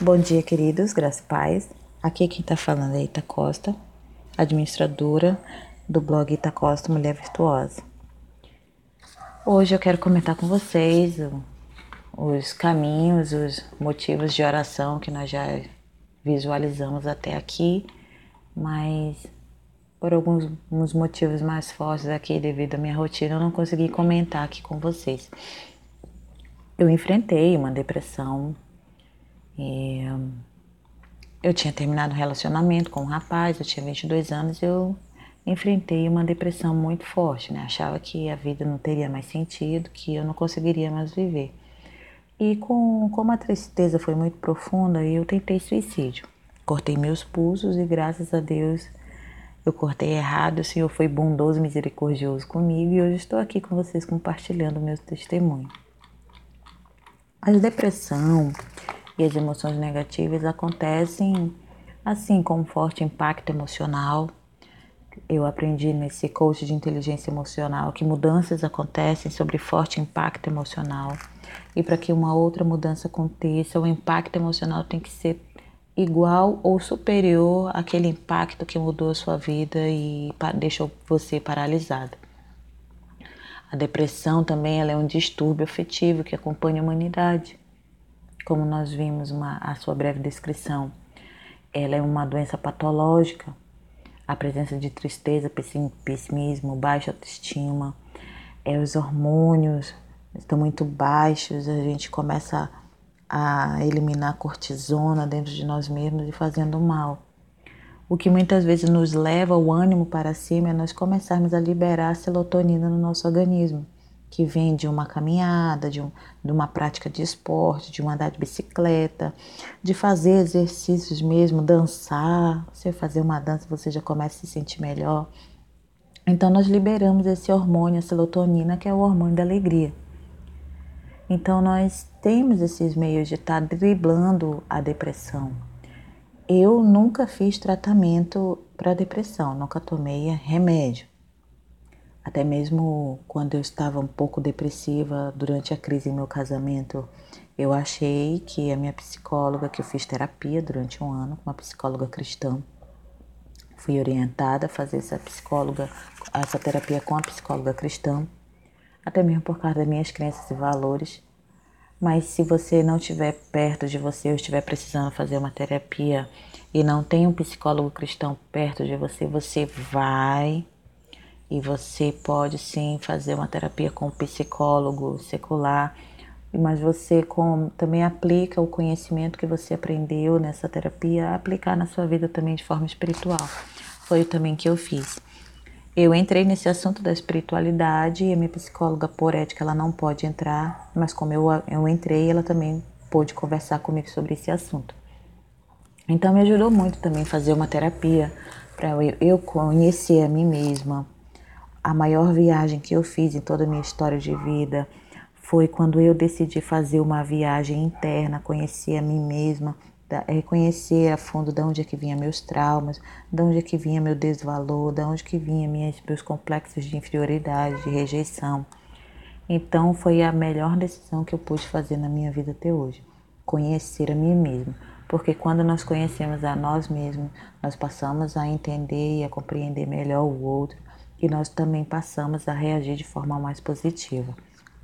Bom dia, queridos, graças e paz. Aqui quem está falando é Ita Costa, administradora do blog Ita Costa Mulher Virtuosa. Hoje eu quero comentar com vocês os caminhos, os motivos de oração que nós já visualizamos até aqui, mas por alguns motivos mais fortes aqui devido à minha rotina eu não consegui comentar aqui com vocês. Eu enfrentei uma depressão e eu tinha terminado um relacionamento com um rapaz, eu tinha 22 anos, eu enfrentei uma depressão muito forte, né? Achava que a vida não teria mais sentido, que eu não conseguiria mais viver. E como a tristeza foi muito profunda, eu tentei suicídio. Cortei meus pulsos e graças a Deus eu cortei errado, o Senhor foi bondoso e misericordioso comigo e hoje estou aqui com vocês compartilhando o meu testemunho. A depressão e as emoções negativas acontecem assim com um forte impacto emocional. Eu aprendi nesse coach de inteligência emocional que mudanças acontecem sobre forte impacto emocional. E para que uma outra mudança aconteça, o impacto emocional tem que ser igual ou superior àquele impacto que mudou a sua vida e deixou você paralisado. A depressão também ela é um distúrbio afetivo que acompanha a humanidade. Como nós vimos a sua breve descrição, ela é uma doença patológica, a presença de tristeza, pessimismo, baixa autoestima, os hormônios estão muito baixos, a gente começa a eliminar a cortisona dentro de nós mesmos e fazendo mal. O que muitas vezes nos leva o ânimo para cima é nós começarmos a liberar a serotonina no nosso organismo, que vem de uma caminhada, de uma prática de esporte, de andar de bicicleta, de fazer exercícios mesmo, dançar. Você fazer uma dança, você já começa a se sentir melhor. Então nós liberamos esse hormônio, a serotonina, que é o hormônio da alegria. Então nós temos esses meios de estar driblando a depressão. Eu nunca fiz tratamento para depressão, nunca tomei remédio. Até mesmo quando eu estava um pouco depressiva durante a crise em meu casamento, eu achei que a minha psicóloga, que eu fiz terapia durante um ano, uma psicóloga cristã, fui orientada a fazer essa terapia com a psicóloga cristã, até mesmo por causa das minhas crenças e valores. Mas se você não estiver perto de você ou estiver precisando fazer uma terapia e não tem um psicólogo cristão perto de você, você vai e você pode sim fazer uma terapia com um psicólogo secular, mas você também aplica o conhecimento que você aprendeu nessa terapia, a aplicar na sua vida também de forma espiritual. Foi o também que eu fiz. Eu entrei nesse assunto da espiritualidade e a minha psicóloga, por ética, ela não pode entrar, mas como eu entrei, ela também pôde conversar comigo sobre esse assunto. Então me ajudou muito também fazer uma terapia para eu conhecer a mim mesma. A maior viagem que eu fiz em toda a minha história de vida foi quando eu decidi fazer uma viagem interna, conhecer a mim mesma, reconhecer a fundo de onde é que vinha meus traumas, de onde é que vinha meu desvalor, de onde que vinha meus complexos de inferioridade, de rejeição. Então foi a melhor decisão que eu pude fazer na minha vida até hoje, conhecer a mim mesma. Porque quando nós conhecemos a nós mesmos, nós passamos a entender e a compreender melhor o outro e nós também passamos a reagir de forma mais positiva.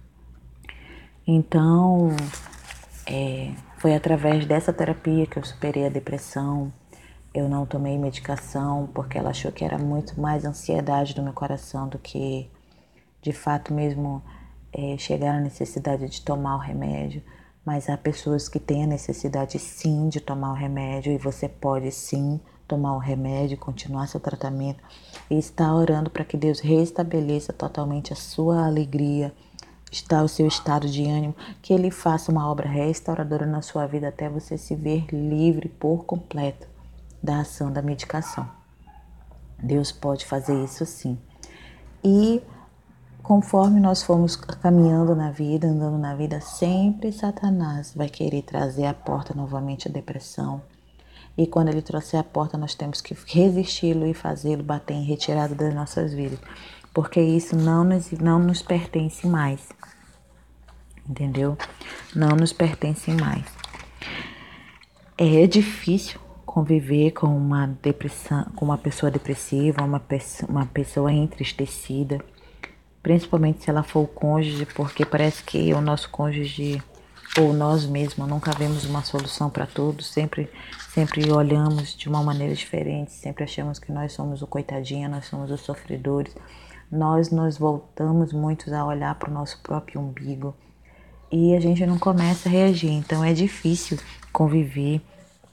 Então, foi através dessa terapia que eu superei a depressão. Eu não tomei medicação porque ela achou que era muito mais ansiedade do meu coração do que, de fato mesmo, chegar à necessidade de tomar o remédio. Mas há pessoas que têm a necessidade sim de tomar o remédio e você pode sim tomar o remédio, continuar seu tratamento e estar orando para que Deus restabeleça totalmente a sua alegria, o seu estado de ânimo, que Ele faça uma obra restauradora na sua vida até você se ver livre por completo da ação da medicação. Deus pode fazer isso sim. E conforme nós formos caminhando na vida, andando na vida, sempre Satanás vai querer trazer à porta novamente a depressão. E quando ele trouxer à porta, nós temos que resisti-lo e fazê-lo bater em retirada das nossas vidas. Porque isso não nos pertence mais. Entendeu? Não nos pertence mais. É difícil conviver com uma depressão, com uma pessoa depressiva, uma pessoa entristecida, principalmente se ela for o cônjuge, porque parece que o nosso cônjuge ou nós mesmos nunca vemos uma solução para tudo, sempre olhamos de uma maneira diferente, sempre achamos que nós somos o coitadinho, nós somos os sofredores. Nós nos voltamos muitos a olhar para o nosso próprio umbigo e a gente não começa a reagir, então é difícil conviver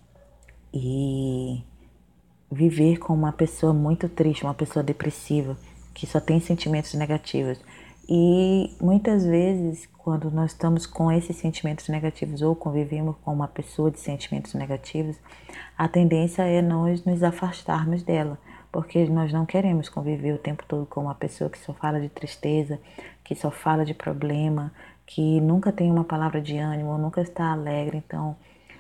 e viver com uma pessoa muito triste, uma pessoa depressiva, que só tem sentimentos negativos. E muitas vezes, quando nós estamos com esses sentimentos negativos ou convivemos com uma pessoa de sentimentos negativos, a tendência é nós nos afastarmos dela, porque nós não queremos conviver o tempo todo com uma pessoa que só fala de tristeza, que só fala de problema, que nunca tem uma palavra de ânimo, nunca está alegre. Então,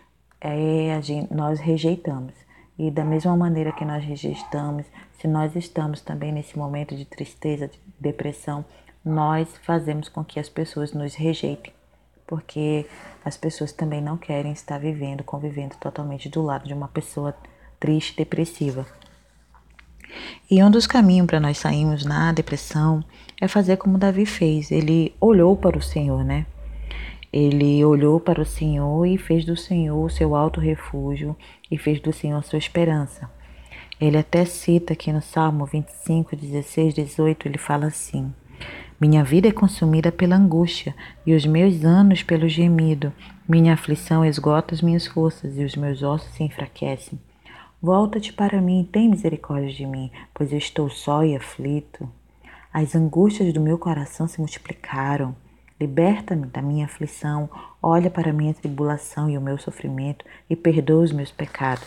nós rejeitamos. E da mesma maneira que nós rejeitamos, se nós estamos também nesse momento de tristeza, de depressão, nós fazemos com que as pessoas nos rejeitem, porque as pessoas também não querem estar vivendo, convivendo totalmente do lado de uma pessoa triste, depressiva. E um dos caminhos para nós sairmos na depressão é fazer como Davi fez. Ele olhou para o Senhor, né? Ele olhou para o Senhor e fez do Senhor o seu alto refúgio e fez do Senhor a sua esperança. Ele até cita aqui no Salmo 25, 16, 18, ele fala assim: minha vida é consumida pela angústia e os meus anos pelo gemido. Minha aflição esgota as minhas forças e os meus ossos se enfraquecem. Volta-te para mim, tem misericórdia de mim, pois eu estou só e aflito. As angústias do meu coração se multiplicaram. Liberta-me da minha aflição, olha para a minha tribulação e o meu sofrimento e perdoa os meus pecados.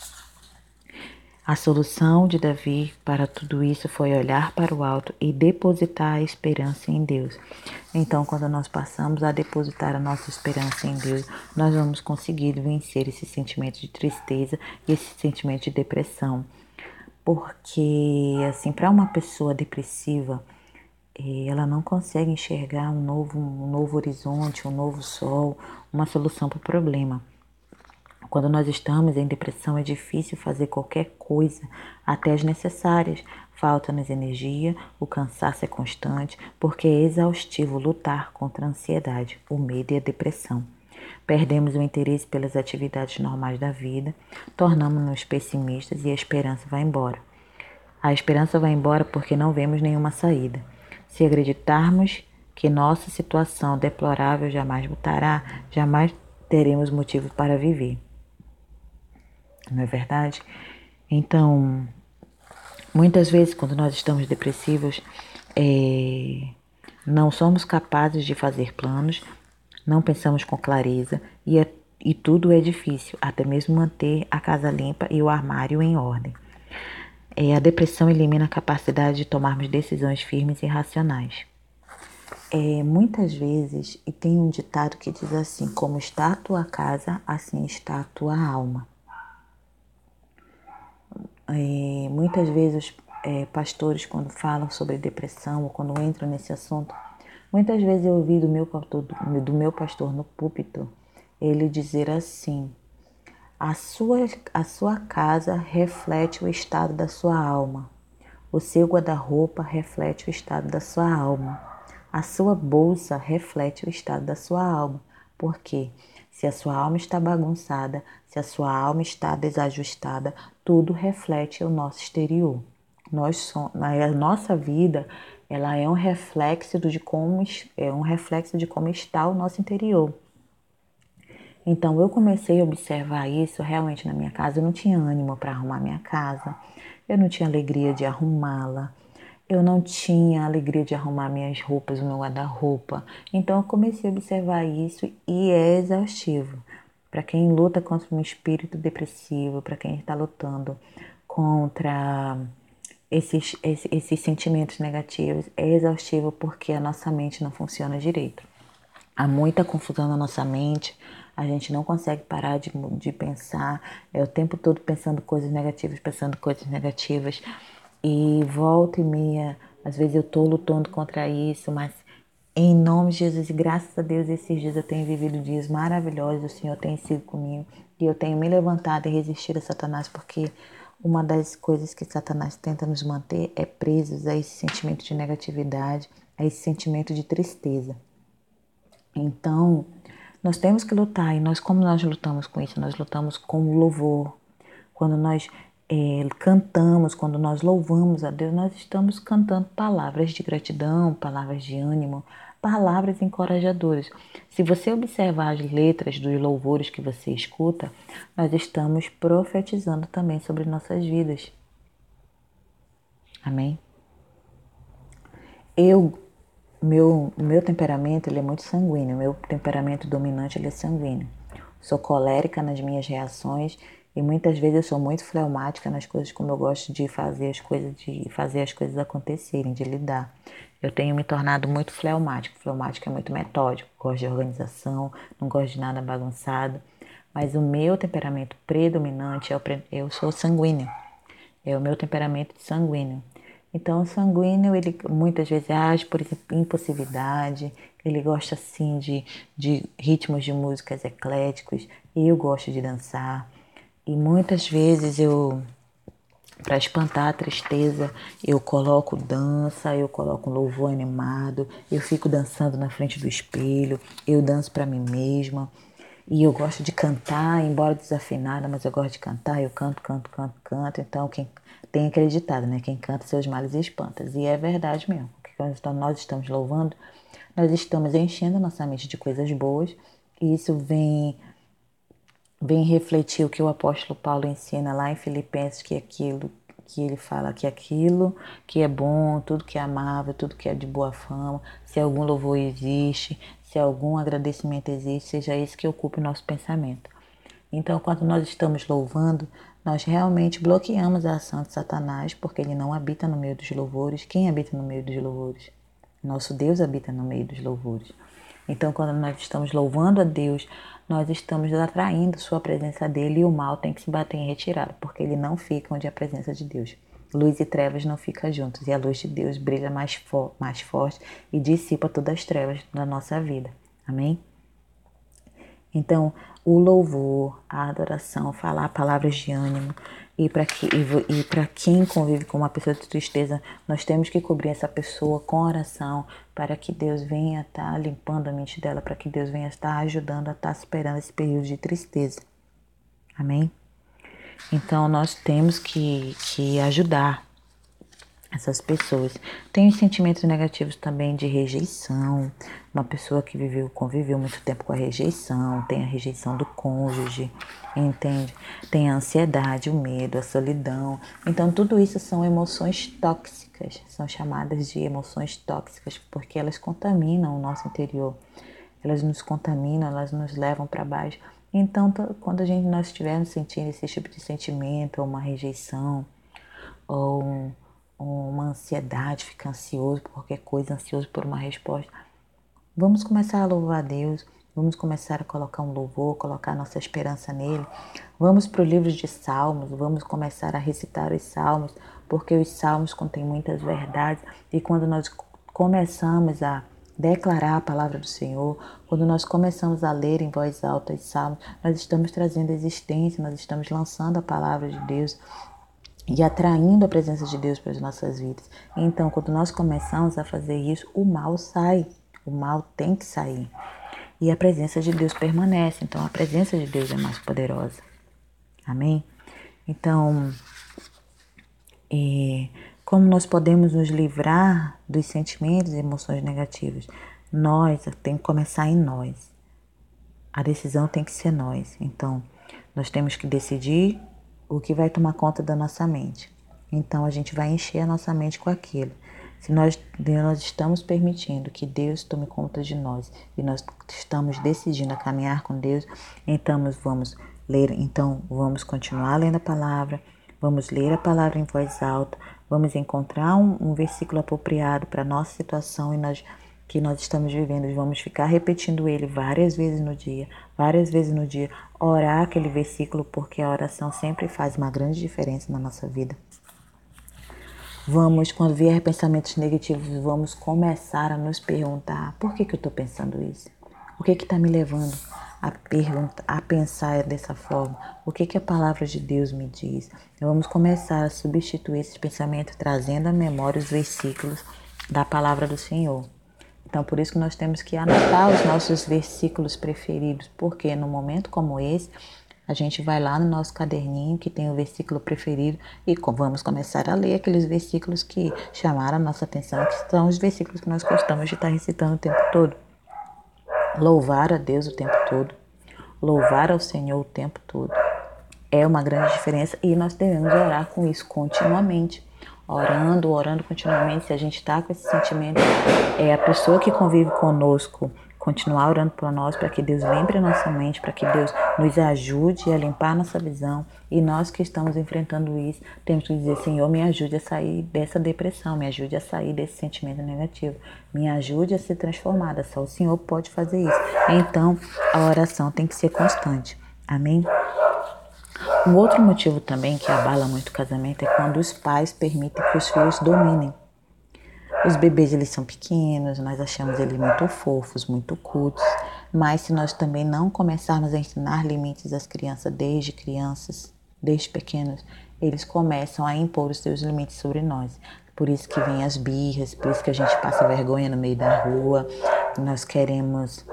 A solução de Davi para tudo isso foi olhar para o alto e depositar a esperança em Deus. Então, quando nós passamos a depositar a nossa esperança em Deus, nós vamos conseguir vencer esse sentimento de tristeza e esse sentimento de depressão. Porque, assim, para uma pessoa depressiva, ela não consegue enxergar um novo horizonte, um novo sol, uma solução para o problema. Quando nós estamos em depressão, é difícil fazer qualquer coisa, até as necessárias. Falta-nos energia, o cansaço é constante, porque é exaustivo lutar contra a ansiedade, o medo e a depressão. Perdemos o interesse pelas atividades normais da vida, tornamos-nos pessimistas e a esperança vai embora. A esperança vai embora porque não vemos nenhuma saída. Se acreditarmos que nossa situação deplorável jamais mudará, jamais teremos motivo para viver. Não é verdade? Então, muitas vezes quando nós estamos depressivos, não somos capazes de fazer planos, não pensamos com clareza e tudo é difícil, até mesmo manter a casa limpa e o armário em ordem. A depressão elimina a capacidade de tomarmos decisões firmes e racionais. Muitas vezes, e tem um ditado que diz assim: como está a tua casa, assim está a tua alma. Muitas vezes pastores, quando falam sobre depressão ou quando entram nesse assunto, muitas vezes eu ouvi do meu pastor no púlpito ele dizer assim: a sua casa reflete o estado da sua alma. O seu guarda-roupa reflete o estado da sua alma. A sua bolsa reflete o estado da sua alma. Por quê? Se a sua alma está bagunçada, se a sua alma está desajustada, tudo reflete o nosso exterior. A nossa vida, ela é um reflexo de como está o nosso interior. Então, eu comecei a observar isso realmente na minha casa. Eu não tinha ânimo para arrumar minha casa, eu não tinha alegria de arrumá-la, eu não tinha alegria de arrumar minhas roupas, o meu guarda-roupa. Então, eu comecei a observar isso e é exaustivo. Para quem luta contra um espírito depressivo, para quem está lutando contra esses sentimentos negativos, é exaustivo porque a nossa mente não funciona direito. Há muita confusão na nossa mente, a gente não consegue parar de pensar, o tempo todo pensando coisas negativas, e volta e meia, às vezes eu estou lutando contra isso, mas Em nome de Jesus, e graças a Deus, esses dias eu tenho vivido dias maravilhosos, o Senhor tem sido comigo e eu tenho me levantado e resistido a Satanás, porque uma das coisas que Satanás tenta nos manter é presos a esse sentimento de negatividade, a esse sentimento de tristeza. Então, nós temos que lutar, e como nós lutamos com isso? Nós lutamos com louvor. Quando nós cantamos, quando nós louvamos a Deus, nós estamos cantando palavras de gratidão, palavras de ânimo, palavras encorajadoras. Se você observar as letras dos louvores que você escuta, nós estamos profetizando também sobre nossas vidas. Amém? Meu temperamento ele é muito sanguíneo, meu temperamento dominante ele é sanguíneo. Sou colérica nas minhas reações e muitas vezes eu sou muito fleumática nas coisas como eu gosto de fazer as coisas acontecerem, de lidar. Eu tenho me tornado muito fleumático. Fleumático é muito metódico, gosto de organização, não gosto de nada bagunçado. Mas o meu temperamento predominante eu sou sanguíneo. É o meu temperamento sanguíneo. Então, o sanguíneo, ele muitas vezes age por impulsividade, ele gosta assim de ritmos de músicas ecléticos, eu gosto de dançar. E muitas vezes para espantar a tristeza, eu coloco dança, eu coloco um louvor animado, eu fico dançando na frente do espelho, eu danço para mim mesma. E eu gosto de cantar, embora desafinada, mas eu gosto de cantar, eu canto, canto, canto, canto. Então, quem tem acreditado, né? Quem canta seus males espantas. E é verdade mesmo. Porque quando nós estamos louvando, nós estamos enchendo a nossa mente de coisas boas. E isso vem refletir o que o apóstolo Paulo ensina lá em Filipenses, que é aquilo que ele fala que é aquilo que é bom, tudo que é amável, tudo que é de boa fama, se algum louvor existe, se algum agradecimento existe, seja isso que ocupe o nosso pensamento. Então, quando nós estamos louvando, nós realmente bloqueamos a ação de Satanás, porque ele não habita no meio dos louvores. Quem habita no meio dos louvores? Nosso Deus habita no meio dos louvores. Então, quando nós estamos louvando a Deus, nós estamos atraindo sua presença dele e o mal tem que se bater em retirada, porque ele não fica onde é a presença de Deus. Luz e trevas não ficam juntos e a luz de Deus brilha mais forte e dissipa todas as trevas da nossa vida. Amém? Então, o louvor, a adoração, falar palavras de ânimo e para quem convive com uma pessoa de tristeza, nós temos que cobrir essa pessoa com oração para que Deus venha estar limpando a mente dela, para que Deus venha estar ajudando a estar superando esse período de tristeza. Amém? Então, nós temos que ajudar essas pessoas. Tem os sentimentos negativos também de rejeição. Uma pessoa que conviveu muito tempo com a rejeição, tem a rejeição do cônjuge, entende? Tem a ansiedade, o medo, a solidão. Então, tudo isso são emoções tóxicas, são chamadas de emoções tóxicas, porque elas contaminam o nosso interior. Elas nos contaminam, elas nos levam para baixo. Então, quando nós estivermos sentindo esse tipo de sentimento, ou uma rejeição, ou uma ansiedade, ficar ansioso por qualquer coisa, ansioso por uma resposta. Vamos começar a louvar a Deus, vamos começar a colocar um louvor, colocar nossa esperança nele. Vamos para o livro de Salmos, vamos começar a recitar os Salmos, porque os Salmos contêm muitas verdades e quando nós começamos a declarar a palavra do Senhor, quando nós começamos a ler em voz alta os Salmos, nós estamos trazendo existência, nós estamos lançando a palavra de Deus e atraindo a presença de Deus para as nossas vidas. Então, quando nós começamos a fazer isso, o mal sai. O mal tem que sair. E a presença de Deus permanece. Então, a presença de Deus é mais poderosa. Amém? Então, como nós podemos nos livrar dos sentimentos e emoções negativas? Tem que começar em nós. A decisão tem que ser nós. Então, nós temos que decidir o que vai tomar conta da nossa mente. Então, a gente vai encher a nossa mente com aquilo. Se nós estamos permitindo que Deus tome conta de nós e nós estamos decidindo a caminhar com Deus, então vamos continuar lendo a palavra, vamos ler a palavra em voz alta, vamos encontrar um versículo apropriado para a nossa situação que nós estamos vivendo. Vamos ficar repetindo ele várias vezes no dia, orar aquele versículo, porque a oração sempre faz uma grande diferença na nossa vida. Quando vier pensamentos negativos, vamos começar a nos perguntar: por que eu estou pensando isso? O que está me levando a pensar dessa forma? O que a palavra de Deus me diz? Vamos começar a substituir esse pensamento, trazendo à memória os versículos da palavra do Senhor. Então, por isso que nós temos que anotar os nossos versículos preferidos, porque no momento como esse, a gente vai lá no nosso caderninho que tem o versículo preferido e vamos começar a ler aqueles versículos que chamaram a nossa atenção, que são os versículos que nós gostamos de estar recitando o tempo todo. Louvar a Deus o tempo todo, louvar ao Senhor o tempo todo. É uma grande diferença e nós devemos orar com isso continuamente. Orando continuamente. Se a gente está com esse sentimento, é a pessoa que convive conosco continuar orando por nós, para que Deus lembre a nossa mente, para que Deus nos ajude a limpar a nossa visão. E nós que estamos enfrentando isso, temos que dizer: Senhor, me ajude a sair dessa depressão, me ajude a sair desse sentimento negativo, me ajude a ser transformada. Só o Senhor pode fazer isso. Então, a oração tem que ser constante. Amém? Um outro motivo também que abala muito o casamento é quando os pais permitem que os filhos dominem. Os bebês, eles são pequenos, nós achamos eles muito fofos, muito cultos, mas se nós também não começarmos a ensinar limites às crianças, desde pequenos, eles começam a impor os seus limites sobre nós. Por isso que vem as birras, por isso que a gente passa vergonha no meio da rua, nós queremos,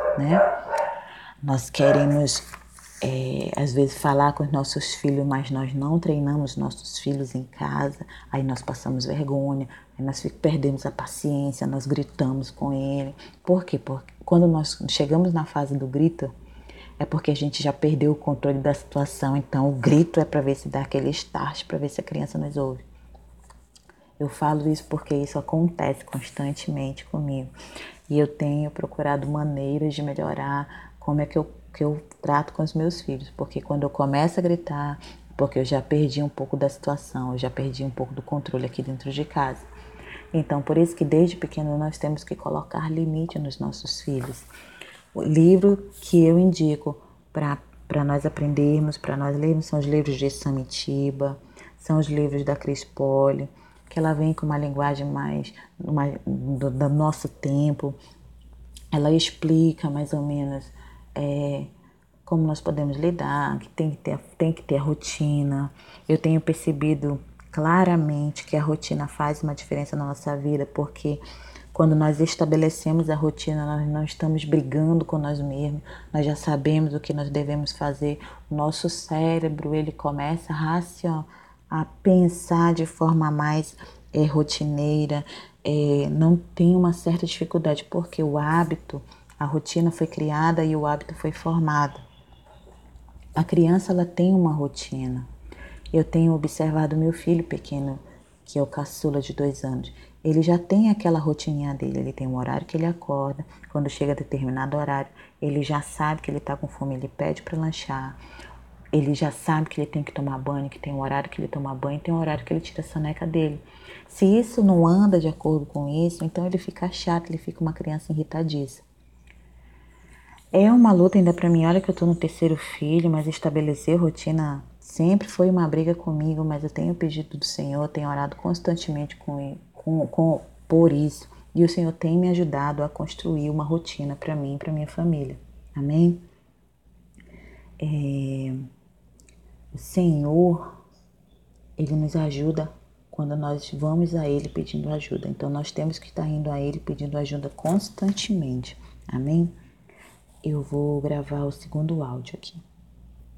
às vezes falar com os nossos filhos, mas nós não treinamos nossos filhos em casa, aí nós passamos vergonha, aí nós perdemos a paciência, nós gritamos com ele. Por quê? Porque quando nós chegamos na fase do grito, é porque a gente já perdeu o controle da situação, então o grito é para ver se dá aquele start, para ver se a criança nos ouve. Eu falo isso porque isso acontece constantemente comigo e eu tenho procurado maneiras de melhorar como é que eu trato com os meus filhos, porque quando eu começo a gritar, porque eu já perdi um pouco da situação, eu já perdi um pouco do controle aqui dentro de casa. Então, por isso que desde pequeno nós temos que colocar limite nos nossos filhos. O livro que eu indico para nós aprendermos, para nós lermos, são os livros de Samitiba, são os livros da Cris Poli, que ela vem com uma linguagem mais do nosso tempo. Ela explica mais ou menos como nós podemos lidar, que tem que ter a rotina. Eu tenho percebido claramente que a rotina faz uma diferença na nossa vida, porque quando nós estabelecemos a rotina, nós não estamos brigando com nós mesmos, nós já sabemos o que nós devemos fazer. O nosso cérebro, ele começa a pensar de forma mais rotineira, não tem uma certa dificuldade, porque o hábito, a rotina foi criada e o hábito foi formado. A criança, ela tem uma rotina. Eu tenho observado meu filho pequeno, que é o caçula de 2 anos. Ele já tem aquela rotininha dele, ele tem um horário que ele acorda, quando chega a determinado horário, ele já sabe que ele está com fome, ele pede para lanchar, ele já sabe que ele tem que tomar banho, que tem um horário que ele toma banho, tem um horário que ele tira a soneca dele. Se isso não anda de acordo com isso, então ele fica chato, ele fica uma criança irritadiça. É uma luta ainda para mim, olha que eu tô no 3º filho, mas estabelecer rotina sempre foi uma briga comigo, mas eu tenho pedido do Senhor, tenho orado constantemente por isso, e o Senhor tem me ajudado a construir uma rotina para mim e para minha família. Amém? O Senhor, Ele nos ajuda quando nós vamos a Ele pedindo ajuda. Então, nós temos que estar indo a Ele pedindo ajuda constantemente. Amém? Eu vou gravar o 2º áudio aqui.